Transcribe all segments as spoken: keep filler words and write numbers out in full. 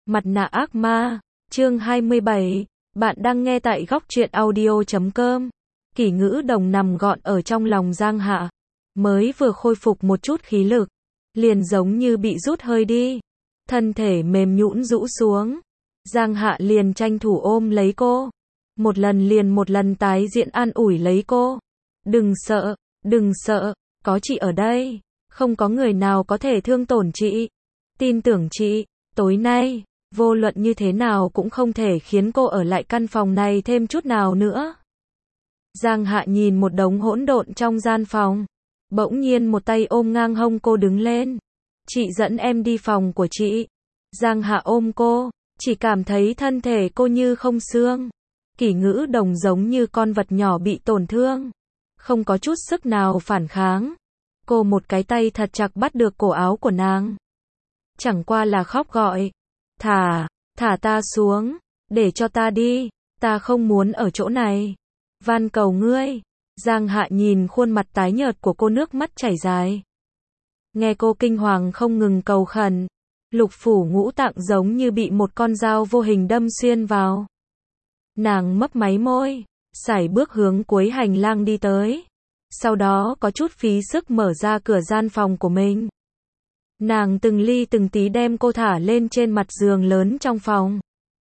Mặt nạ ác ma, chương hai mươi bảy, bạn đang nghe tại góc truyện audio chấm com. Kỷ Ngữ Đồng nằm gọn ở trong lòng Giang Hạ, mới vừa khôi phục một chút khí lực, liền giống như bị rút hơi đi, thân thể mềm nhũn rũ xuống. Giang Hạ liền tranh thủ ôm lấy cô, một lần liền một lần tái diễn an ủi lấy cô. Đừng sợ, đừng sợ, có chị ở đây, không có người nào có thể thương tổn chị. Tin tưởng chị, tối nay, vô luận như thế nào cũng không thể khiến cô ở lại căn phòng này thêm chút nào nữa. Giang Hạ nhìn một đống hỗn độn trong gian phòng, bỗng nhiên một tay ôm ngang hông cô đứng lên. Chị dẫn em đi phòng của chị. Giang Hạ ôm cô, chỉ cảm thấy thân thể cô như không xương. Kỷ Ngữ Đồng giống như con vật nhỏ bị tổn thương, không có chút sức nào phản kháng. Cô một cái tay thật chặt bắt được cổ áo của nàng. Chẳng qua là khóc gọi, thả, thả ta xuống, để cho ta đi, ta không muốn ở chỗ này. Van cầu ngươi. Giang Hạ nhìn khuôn mặt tái nhợt của cô, nước mắt chảy dài. Nghe cô kinh hoàng không ngừng cầu khẩn, lục phủ ngũ tạng giống như bị một con dao vô hình đâm xuyên vào. Nàng mấp máy môi, sải bước hướng cuối hành lang đi tới. Sau đó có chút phí sức mở ra cửa gian phòng của mình. Nàng từng ly từng tí đem cô thả lên trên mặt giường lớn trong phòng.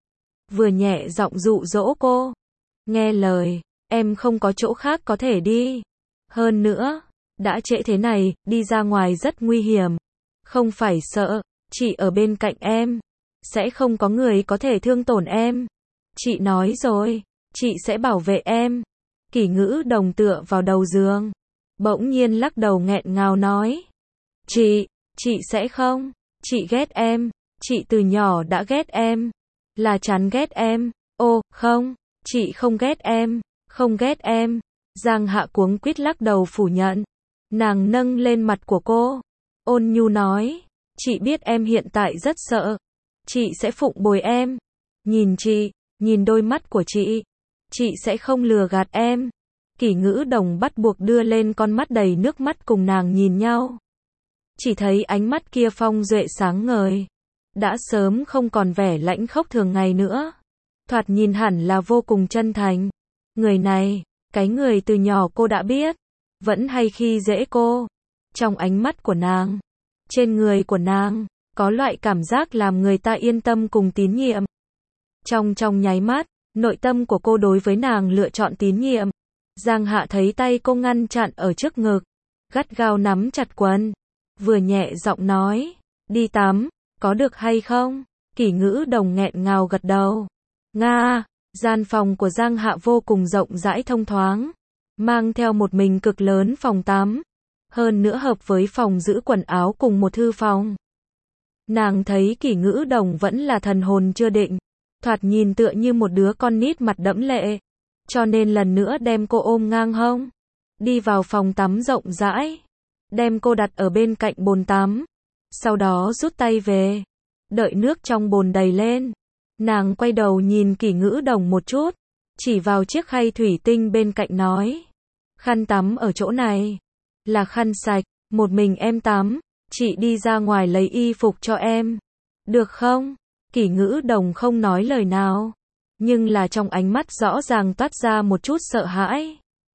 Vừa nhẹ giọng dụ dỗ cô. Nghe lời, em không có chỗ khác có thể đi. Hơn nữa, đã trễ thế này, đi ra ngoài rất nguy hiểm. Không phải sợ, chị ở bên cạnh em, sẽ không có người có thể thương tổn em. Chị nói rồi, chị sẽ bảo vệ em. Kỷ Ngữ Đồng tựa vào đầu giường, bỗng nhiên lắc đầu nghẹn ngào nói. Chị, chị sẽ không, chị ghét em, chị từ nhỏ đã ghét em, là chán ghét em. Ô, không, chị không ghét em, không ghét em. Giang Hạ cuống quýt lắc đầu phủ nhận. Nàng nâng lên mặt của cô, ôn nhu nói, chị biết em hiện tại rất sợ, chị sẽ phụng bồi em. Nhìn chị, nhìn đôi mắt của chị, chị sẽ không lừa gạt em. Kỷ Ngữ Đồng bắt buộc đưa lên con mắt đầy nước mắt cùng nàng nhìn nhau. Chỉ thấy ánh mắt kia phong duệ sáng ngời, đã sớm không còn vẻ lãnh khốc thường ngày nữa. Thoạt nhìn hẳn là vô cùng chân thành. Người này, cái người từ nhỏ cô đã biết, vẫn hay khi dễ cô. Trong ánh mắt của nàng, trên người của nàng, có loại cảm giác làm người ta yên tâm cùng tín nhiệm. Trong trong nháy mắt, nội tâm của cô đối với nàng lựa chọn tín nhiệm. Giang Hạ thấy tay cô ngăn chặn ở trước ngực, gắt gao nắm chặt quần, vừa nhẹ giọng nói, đi tắm, có được hay không? Kỷ Ngữ Đồng nghẹn ngào gật đầu. Nga. Gian phòng của Giang Hạ vô cùng rộng rãi thông thoáng, mang theo một mình cực lớn phòng tắm, hơn nữa hợp với phòng giữ quần áo cùng một thư phòng. Nàng thấy Kỷ Ngữ Đồng vẫn là thần hồn chưa định, thoạt nhìn tựa như một đứa con nít mặt đẫm lệ, cho nên lần nữa đem cô ôm ngang hông, đi vào phòng tắm rộng rãi, đem cô đặt ở bên cạnh bồn tắm, sau đó rút tay về, đợi nước trong bồn đầy lên. Nàng quay đầu nhìn Kỷ Ngữ Đồng một chút, chỉ vào chiếc khay thủy tinh bên cạnh nói, khăn tắm ở chỗ này, là khăn sạch, một mình em tắm, chị đi ra ngoài lấy y phục cho em, được không? Kỷ Ngữ Đồng không nói lời nào, nhưng là trong ánh mắt rõ ràng toát ra một chút sợ hãi.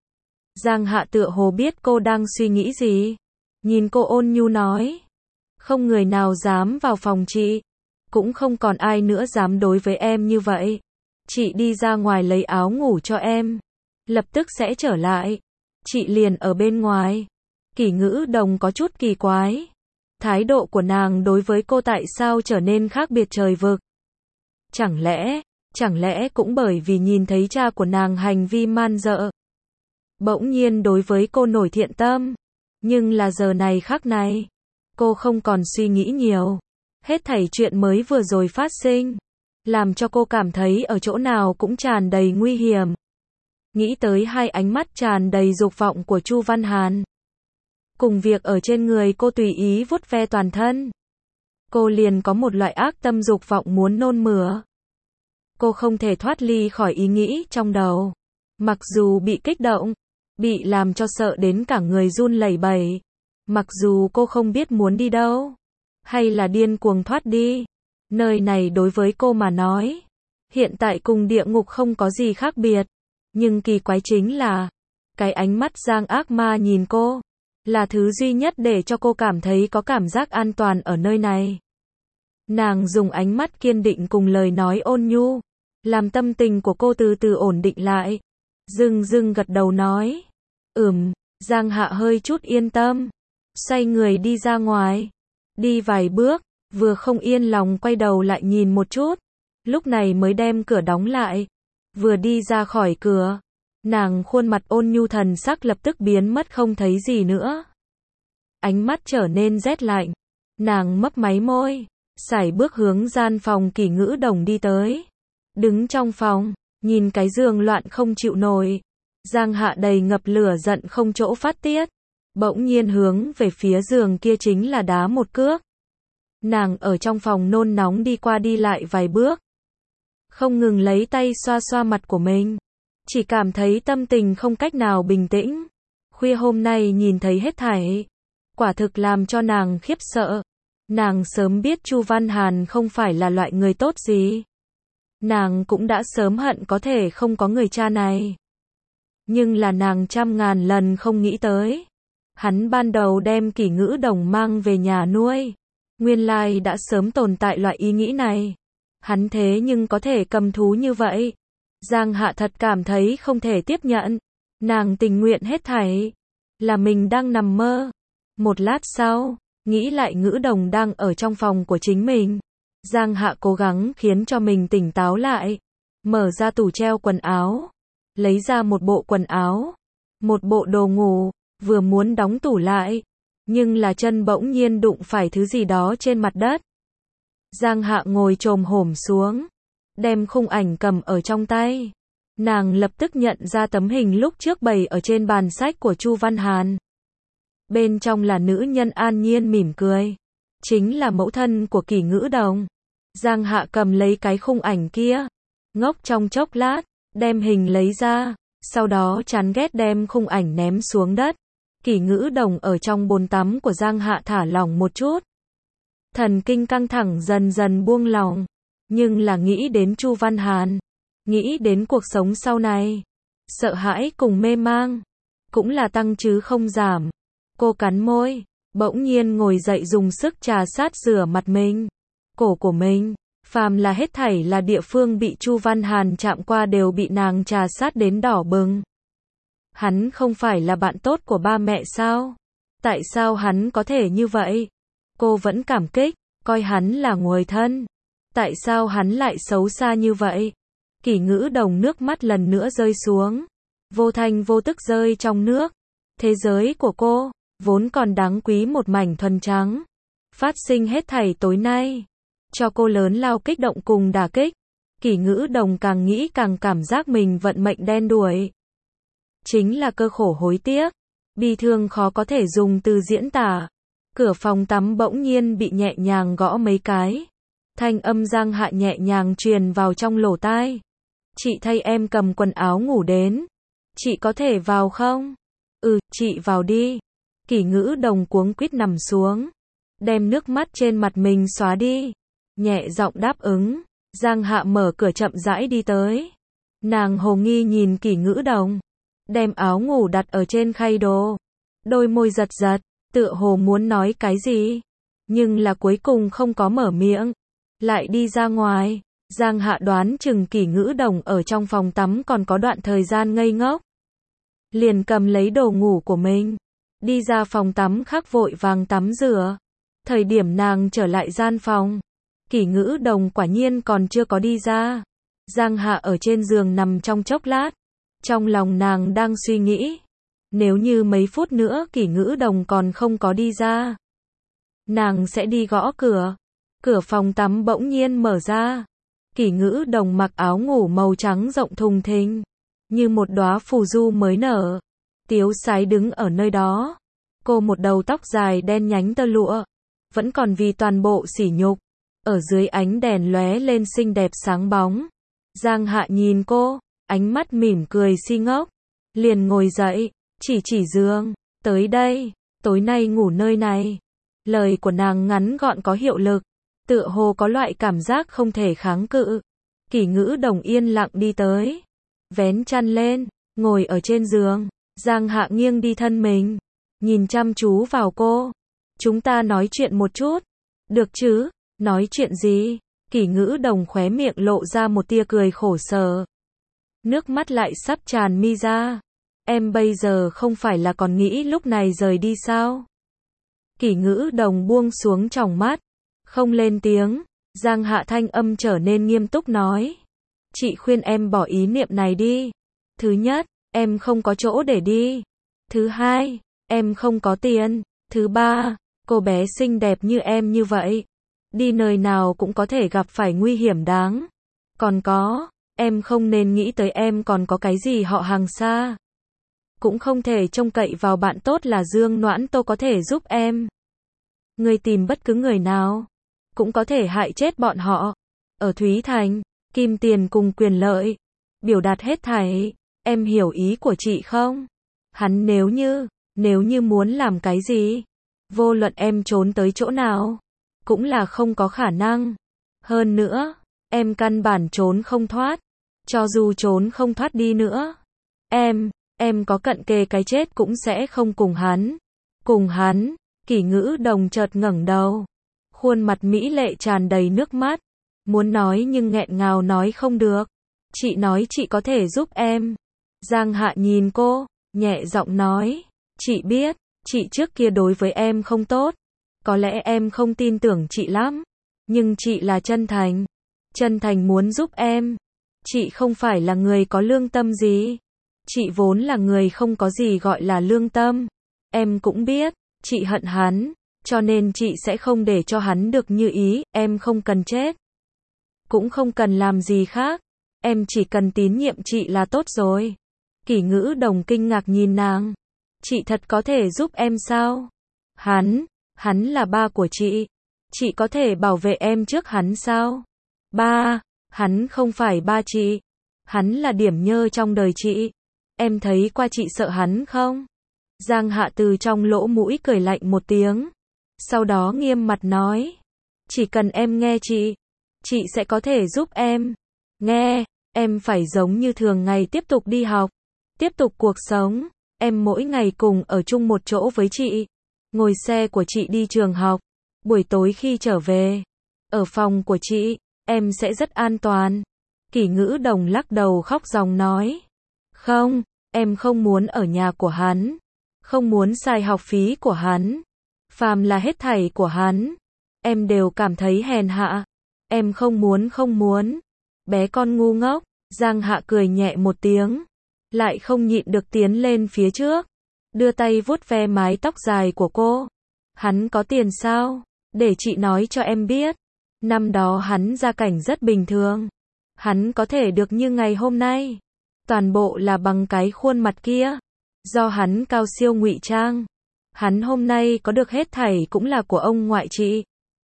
Giang Hạ tựa hồ biết cô đang suy nghĩ gì, nhìn cô ôn nhu nói, không người nào dám vào phòng chị, cũng không còn ai nữa dám đối với em như vậy. Chị đi ra ngoài lấy áo ngủ cho em, lập tức sẽ trở lại. Chị liền ở bên ngoài. Kỷ Ngữ Đồng có chút kỳ quái. Thái độ của nàng đối với cô tại sao trở nên khác biệt trời vực? Chẳng lẽ, chẳng lẽ cũng bởi vì nhìn thấy cha của nàng hành vi man dợ, bỗng nhiên đối với cô nổi thiện tâm. Nhưng là giờ này khắc này, cô không còn suy nghĩ nhiều. Hết thảy chuyện mới vừa rồi phát sinh, làm cho cô cảm thấy ở chỗ nào cũng tràn đầy nguy hiểm. Nghĩ tới hai ánh mắt tràn đầy dục vọng của Chu Văn Hàn, cùng việc ở trên người cô tùy ý vuốt ve toàn thân, cô liền có một loại ác tâm dục vọng muốn nôn mửa. Cô không thể thoát ly khỏi ý nghĩ trong đầu. Mặc dù bị kích động, bị làm cho sợ đến cả người run lẩy bẩy, mặc dù cô không biết muốn đi đâu, hay là điên cuồng thoát đi, Nơi này đối với cô mà nói, hiện tại cùng địa ngục không có gì khác biệt. Nhưng kỳ quái chính là, cái ánh mắt Giang ác ma nhìn cô, là thứ duy nhất để cho cô cảm thấy có cảm giác an toàn ở nơi này. Nàng dùng ánh mắt kiên định cùng lời nói ôn nhu, làm tâm tình của cô từ từ ổn định lại. Dưng dưng gật đầu nói, ừm, Giang Hạ hơi chút yên tâm, xoay người đi ra ngoài. Đi vài bước, vừa không yên lòng quay đầu lại nhìn một chút, lúc này mới đem cửa đóng lại. Vừa đi ra khỏi cửa, nàng khuôn mặt ôn nhu thần sắc lập tức biến mất không thấy gì nữa. Ánh mắt trở nên rét lạnh, nàng mấp máy môi, sải bước hướng gian phòng Kỷ Ngữ Đồng đi tới. Đứng trong phòng, nhìn cái giường loạn không chịu nổi, Giang Hạ đầy ngập lửa giận không chỗ phát tiết, bỗng nhiên hướng về phía giường kia chính là đá một cước. Nàng ở trong phòng nôn nóng đi qua đi lại vài bước, không ngừng lấy tay xoa xoa mặt của mình, chỉ cảm thấy tâm tình không cách nào bình tĩnh. Khuya hôm nay nhìn thấy hết thảy, quả thực làm cho nàng khiếp sợ. Nàng sớm biết Chu Văn Hàn không phải là loại người tốt gì. Nàng cũng đã sớm hận có thể không có người cha này. Nhưng là nàng trăm ngàn lần không nghĩ tới. Hắn ban đầu đem Kỷ Ngữ Đồng mang về nhà nuôi. Nguyên lai đã sớm tồn tại loại ý nghĩ này. Hắn thế nhưng có thể cầm thú như vậy. Giang Hạ thật cảm thấy không thể tiếp nhận. Nàng tình nguyện hết thảy, là mình đang nằm mơ. Một lát sau, nghĩ lại Ngữ Đồng đang ở trong phòng của chính mình. Giang Hạ cố gắng khiến cho mình tỉnh táo lại. Mở ra tủ treo quần áo, lấy ra một bộ quần áo, một bộ đồ ngủ, vừa muốn đóng tủ lại, nhưng là chân bỗng nhiên đụng phải thứ gì đó trên mặt đất. Giang Hạ ngồi chồm hổm xuống, đem khung ảnh cầm ở trong tay. Nàng lập tức nhận ra tấm hình lúc trước bày ở trên bàn sách của Chu Văn Hàn. Bên trong là nữ nhân an nhiên mỉm cười, chính là mẫu thân của Kỷ Ngữ Đồng. Giang Hạ cầm lấy cái khung ảnh kia, ngốc trong chốc lát, đem hình lấy ra, sau đó chán ghét đem khung ảnh ném xuống đất. Kỷ Ngữ Đồng ở trong bồn tắm của Giang Hạ thả lỏng một chút. Thần kinh căng thẳng dần dần buông lỏng, nhưng là nghĩ đến Chu Văn Hàn, nghĩ đến cuộc sống sau này, sợ hãi cùng mê mang, cũng là tăng chứ không giảm. Cô cắn môi, bỗng nhiên ngồi dậy dùng sức trà sát rửa mặt mình, cổ của mình, phàm là hết thảy là địa phương bị Chu Văn Hàn chạm qua đều bị nàng trà sát đến đỏ bừng. Hắn không phải là bạn tốt của ba mẹ sao? Tại sao hắn có thể như vậy? Cô vẫn cảm kích, coi hắn là người thân. Tại sao hắn lại xấu xa như vậy? Kỷ Ngữ Đồng nước mắt lần nữa rơi xuống, vô thanh vô tức rơi trong nước. Thế giới của cô, vốn còn đáng quý một mảnh thuần trắng, phát sinh hết thảy tối nay, cho cô lớn lao kích động cùng đả kích. Kỷ Ngữ Đồng càng nghĩ càng cảm giác mình vận mệnh đen đủi. Chính là cơ khổ hối tiếc, bi thương khó có thể dùng từ diễn tả. Cửa phòng tắm bỗng nhiên bị nhẹ nhàng gõ mấy cái. Thanh âm Giang Hạ nhẹ nhàng truyền vào trong lỗ tai. Chị thay em cầm quần áo ngủ đến. Chị có thể vào không? Ừ, chị vào đi. Kỷ Ngữ Đồng cuống quýt nằm xuống, đem nước mắt trên mặt mình xóa đi, nhẹ giọng đáp ứng. Giang Hạ mở cửa chậm rãi đi tới. Nàng hồ nghi nhìn Kỷ Ngữ Đồng, đem áo ngủ đặt ở trên khay đồ, đôi môi giật giật, tựa hồ muốn nói cái gì, nhưng là cuối cùng không có mở miệng, lại đi ra ngoài. Giang Hạ đoán chừng Kỷ Ngữ Đồng ở trong phòng tắm còn có đoạn thời gian ngây ngốc, liền cầm lấy đồ ngủ của mình, đi ra phòng tắm khắc vội vàng tắm rửa. Thời điểm nàng trở lại gian phòng, Kỷ Ngữ Đồng quả nhiên còn chưa có đi ra. Giang Hạ ở trên giường nằm trong chốc lát, trong lòng nàng đang suy nghĩ, nếu như mấy phút nữa Kỷ Ngữ Đồng còn không có đi ra, nàng sẽ đi gõ cửa. Cửa phòng tắm bỗng nhiên mở ra. Kỷ Ngữ Đồng mặc áo ngủ màu trắng rộng thùng thình, như một đóa phù du mới nở, tiếu sái đứng ở nơi đó. Cô một đầu tóc dài đen nhánh tơ lụa, vẫn còn vì toàn bộ sỉ nhục, ở dưới ánh đèn lóe lên xinh đẹp sáng bóng. Giang Hạ nhìn cô, ánh mắt mỉm cười si ngốc, liền ngồi dậy, chỉ chỉ giường, tới đây, tối nay ngủ nơi này. Lời của nàng ngắn gọn có hiệu lực, tựa hồ có loại cảm giác không thể kháng cự. Kỷ Ngữ Đồng yên lặng đi tới, vén chăn lên, ngồi ở trên giường. Giang Hạ nghiêng đi thân mình, nhìn chăm chú vào cô. Chúng ta nói chuyện một chút. Được chứ? Nói chuyện gì? Kỷ Ngữ Đồng khóe miệng lộ ra một tia cười khổ sở. Nước mắt lại sắp tràn mi ra. Em bây giờ không phải là còn nghĩ lúc này rời đi sao? Kỷ Ngữ Đồng buông xuống tròng mắt, không lên tiếng. Giang Hạ thanh âm trở nên nghiêm túc nói. Chị khuyên em bỏ ý niệm này đi. Thứ nhất, em không có chỗ để đi. Thứ hai, em không có tiền. Thứ ba, cô bé xinh đẹp như em như vậy, đi nơi nào cũng có thể gặp phải nguy hiểm đáng. Còn có, em không nên nghĩ tới em còn có cái gì họ hàng xa. Cũng không thể trông cậy vào bạn tốt là Dương Noãn Tô có thể giúp em. Người tìm bất cứ người nào, cũng có thể hại chết bọn họ. Ở Thúy Thành, kim tiền cùng quyền lợi, biểu đạt hết thảy. Em hiểu ý của chị không? Hắn nếu như, nếu như muốn làm cái gì, vô luận em trốn tới chỗ nào, cũng là không có khả năng. Hơn nữa, em căn bản trốn không thoát. Cho dù trốn không thoát đi nữa, em, em có cận kề cái chết cũng sẽ không cùng hắn. Cùng hắn, Kỷ Ngữ Đồng chợt ngẩng đầu, khuôn mặt mỹ lệ tràn đầy nước mắt, muốn nói nhưng nghẹn ngào nói không được. Chị nói chị có thể giúp em. Giang Hạ nhìn cô, nhẹ giọng nói, chị biết, chị trước kia đối với em không tốt, có lẽ em không tin tưởng chị lắm, nhưng chị là chân thành, chân thành muốn giúp em. Chị không phải là người có lương tâm gì, chị vốn là người không có gì gọi là lương tâm. Em cũng biết, chị hận hắn, cho nên chị sẽ không để cho hắn được như ý. Em không cần chết, cũng không cần làm gì khác, em chỉ cần tín nhiệm chị là tốt rồi. Kỷ Ngữ Đồng kinh ngạc nhìn nàng. Chị thật có thể giúp em sao? Hắn, hắn là ba của chị. Chị có thể bảo vệ em trước hắn sao? Ba, hắn không phải ba chị. Hắn là điểm nhơ trong đời chị. Em thấy qua chị sợ hắn không? Giang Hạ từ trong lỗ mũi cười lạnh một tiếng. Sau đó nghiêm mặt nói. Chỉ cần em nghe chị, chị sẽ có thể giúp em. Nghe, em phải giống như thường ngày tiếp tục đi học, tiếp tục cuộc sống. Em mỗi ngày cùng ở chung một chỗ với chị, ngồi xe của chị đi trường học, buổi tối khi trở về, ở phòng của chị, em sẽ rất an toàn. Kỷ Ngữ Đồng lắc đầu khóc ròng nói. Không, em không muốn ở nhà của hắn, không muốn xài học phí của hắn, phàm là hết thảy của hắn, em đều cảm thấy hèn hạ. Em không muốn không muốn. Bé con ngu ngốc. Giang Hạ cười nhẹ một tiếng, lại không nhịn được tiến lên phía trước, đưa tay vuốt ve mái tóc dài của cô. Hắn có tiền sao? Để chị nói cho em biết. Năm đó hắn gia cảnh rất bình thường. Hắn có thể được như ngày hôm nay, toàn bộ là bằng cái khuôn mặt kia. Do hắn cao siêu ngụy trang. Hắn hôm nay có được hết thảy cũng là của ông ngoại chị.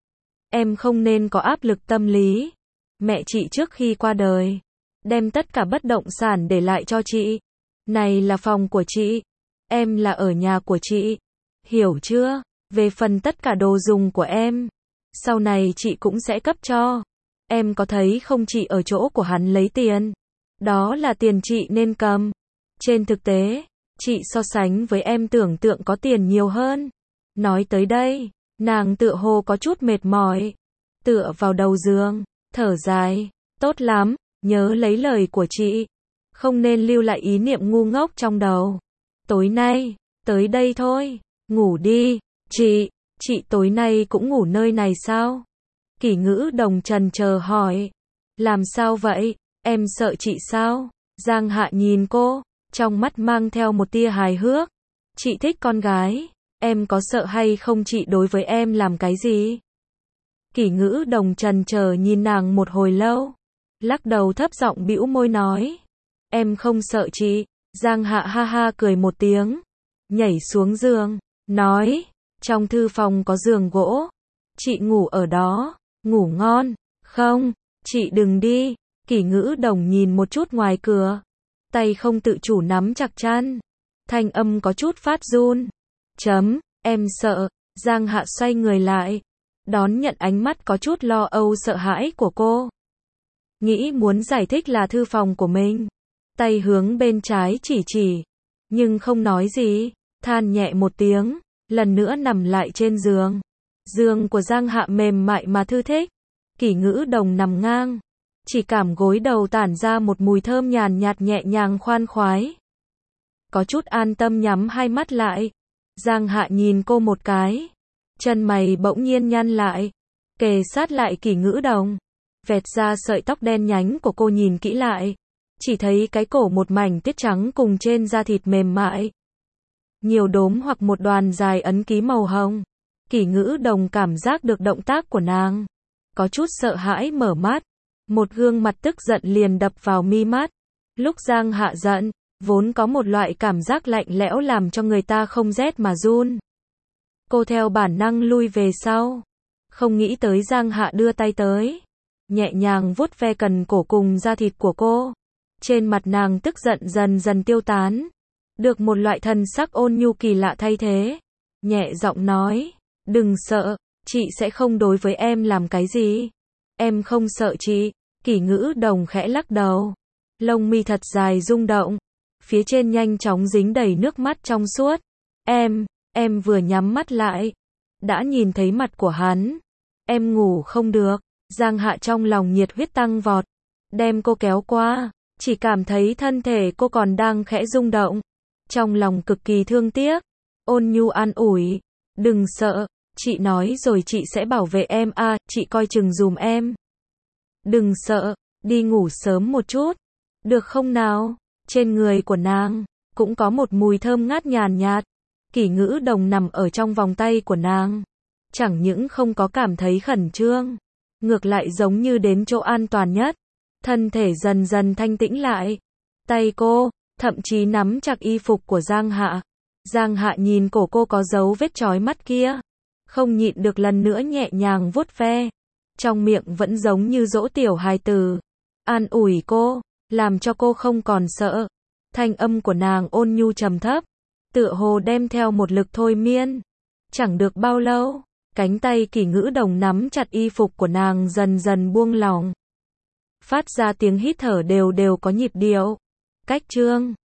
Em không nên có áp lực tâm lý. Mẹ chị trước khi qua đời, đem tất cả bất động sản để lại cho chị. Này là phòng của chị. Em là ở nhà của chị. Hiểu chưa? Về phần tất cả đồ dùng của em, sau này chị cũng sẽ cấp cho. Em có thấy không, chị ở chỗ của hắn lấy tiền. Đó là tiền chị nên cầm. Trên thực tế, chị so sánh với em tưởng tượng có tiền nhiều hơn. Nói tới đây, nàng tựa hồ có chút mệt mỏi, tựa vào đầu giường, thở dài. Tốt lắm, nhớ lấy lời của chị, không nên lưu lại ý niệm ngu ngốc trong đầu. Tối nay, tới đây thôi, ngủ đi. Chị, chị tối nay cũng ngủ nơi này sao? Kỷ Ngữ Đồng trần chờ hỏi. Làm sao vậy? Em sợ chị sao? Giang Hạ nhìn cô, trong mắt mang theo một tia hài hước. Chị thích con gái, em có sợ hay không chị đối với em làm cái gì? Kỷ Ngữ Đồng trần chờ nhìn nàng một hồi lâu, lắc đầu thấp giọng bĩu môi nói. Em không sợ chị. Giang Hạ ha ha cười một tiếng, nhảy xuống giường, nói. Trong thư phòng có giường gỗ, chị ngủ ở đó, ngủ ngon. Không, chị đừng đi. Kỷ Ngữ Đồng nhìn một chút ngoài cửa, tay không tự chủ nắm chặt chăn, thanh âm có chút phát run. Chấm, em sợ. Giang Hạ xoay người lại, đón nhận ánh mắt có chút lo âu sợ hãi của cô. Nghĩ muốn giải thích là thư phòng của mình. Tay hướng bên trái chỉ chỉ. Nhưng không nói gì. Than nhẹ một tiếng. Lần nữa nằm lại trên giường. Giường của Giang Hạ mềm mại mà thư thích. Kỷ Ngữ Đồng nằm ngang. Chỉ cảm gối đầu tản ra một mùi thơm nhàn nhạt nhẹ nhàng khoan khoái. Có chút an tâm nhắm hai mắt lại. Giang Hạ nhìn cô một cái. Chân mày bỗng nhiên nhăn lại. Kề sát lại Kỷ Ngữ Đồng. Vẹt ra sợi tóc đen nhánh của cô nhìn kỹ lại. Chỉ thấy cái cổ một mảnh tiết trắng cùng trên da thịt mềm mại. Nhiều đốm hoặc một đoàn dài ấn ký màu hồng. Kỷ Ngữ Đồng cảm giác được động tác của nàng. Có chút sợ hãi mở mắt. Một gương mặt tức giận liền đập vào mi mắt. Lúc Giang Hạ giận, vốn có một loại cảm giác lạnh lẽo làm cho người ta không rét mà run. Cô theo bản năng lui về sau. Không nghĩ tới Giang Hạ đưa tay tới. Nhẹ nhàng vuốt ve cần cổ cùng da thịt của cô. Trên mặt nàng tức giận dần dần tiêu tán. Được một loại thần sắc ôn nhu kỳ lạ thay thế. Nhẹ giọng nói. Đừng sợ, chị sẽ không đối với em làm cái gì. Em không sợ chị. Kỷ Ngữ Đồng khẽ lắc đầu. Lông mi thật dài rung động. Phía trên nhanh chóng dính đầy nước mắt trong suốt. Em, em vừa nhắm mắt lại. Đã nhìn thấy mặt của hắn. Em ngủ không được. Giang Hạ trong lòng nhiệt huyết tăng vọt. Đem cô kéo qua. Chỉ cảm thấy thân thể cô còn đang khẽ rung động. Trong lòng cực kỳ thương tiếc. Ôn nhu an ủi. Đừng sợ. Chị nói rồi chị sẽ bảo vệ em à, chị coi chừng dùm em. Đừng sợ, đi ngủ sớm một chút. Được không nào? Trên người của nàng, cũng có một mùi thơm ngát nhàn nhạt. Kỷ Ngữ Đồng nằm ở trong vòng tay của nàng. Chẳng những không có cảm thấy khẩn trương. Ngược lại giống như đến chỗ an toàn nhất. Thân thể dần dần thanh tĩnh lại. Tay cô, thậm chí nắm chặt y phục của Giang Hạ. Giang Hạ nhìn cổ cô có dấu vết chói mắt kia. Không nhịn được lần nữa nhẹ nhàng vuốt ve. Trong miệng vẫn giống như dỗ tiểu hài tử. An ủi cô, làm cho cô không còn sợ. Thanh âm của nàng ôn nhu trầm thấp. Tựa hồ đem theo một lực thôi miên. Chẳng được bao lâu, cánh tay Kỷ Ngữ Đồng nắm chặt y phục của nàng dần dần buông lỏng. Phát ra tiếng hít thở đều đều có nhịp điệu. Cách chương